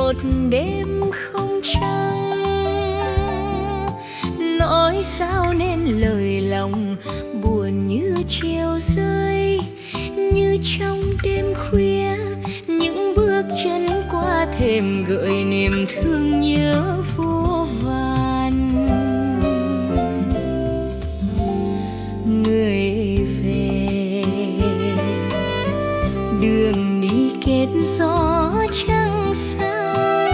một đêm không trăng. Nói sao nên lời lòng buồn như treo rơi, như trong đêm khuya những bước chân qua thềm gợi niềm thương nhớ vô vàn. Người về đường đi kết gió trăng sao,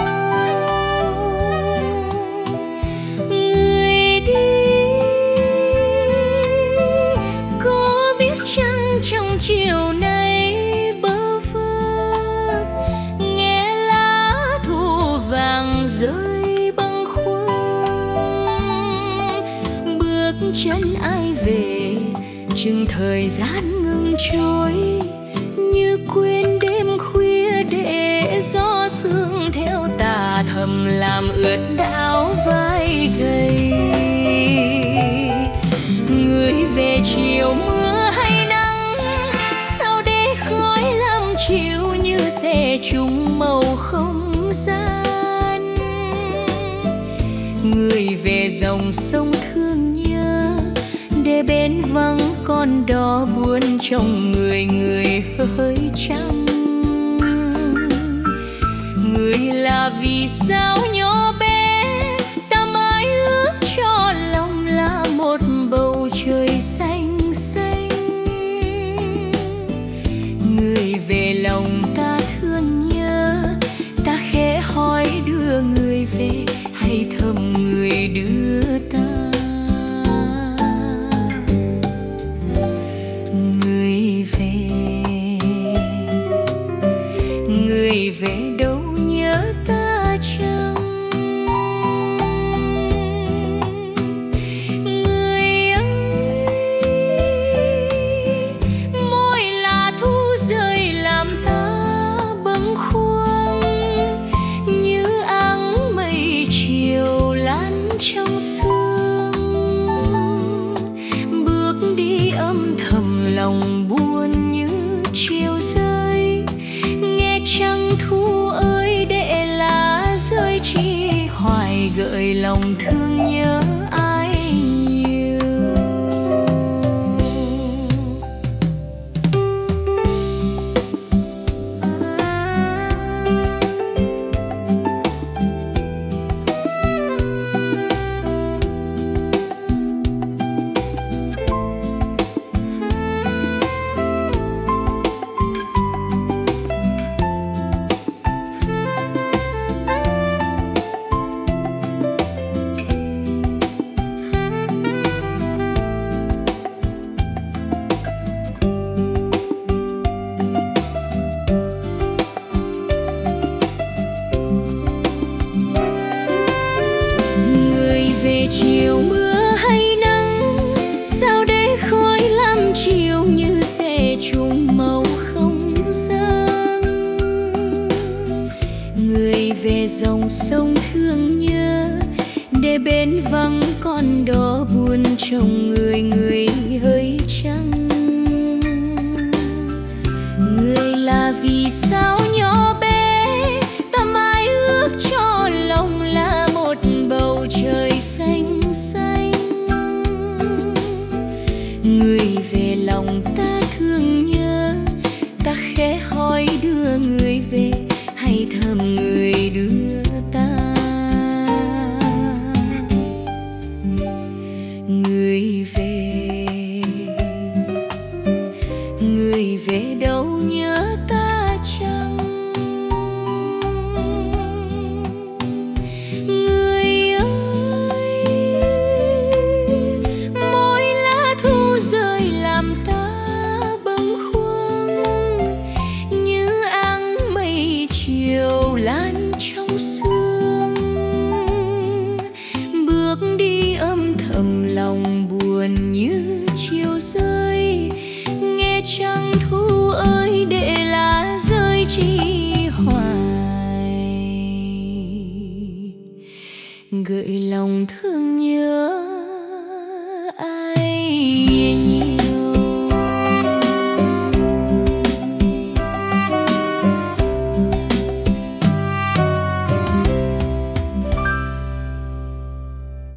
người đi có biết chăng trong chiều nay bơ vơ nghe lá thu vàng rơi bâng khuâng. Bước chân ai về chừng thời gian ngừng trôi, như quên đêm khuya để gió sương theo tà thầm làm ướt áo vai gầy. Người về chiều mưa hay nắng, sao để khói làm chiều như xe chung màu không gian. Người về dòng sông thương nhớ, để bên vắng con đò buồn trong người người hơi trắng. Người là vì sao nhỏ bé ta mãi ước cho lòng là một bầu trời xanh xanh. Người về lòng ta thương nhớ, ta khẽ hỏi đưa người về hay thầm người đưa ta. Người về đâu nhớ ta chăng? Người ơi, mỗi là thu rơi làm ta bâng khuâng, như áng mây chiều lan trong sương. Bước đi âm thầm lòng buồn như chiều rơi, trăng thu ơi để lá rơi chi hoài gợi lòng thương nhớ ai nhiều. Chiều mưa hay nắng, sao để khói làm chiều như xe chung màu không gian. Người về dòng sông thương nhớ, để bên vắng con đò buồn trong người người hơi trắng. Người là vì sao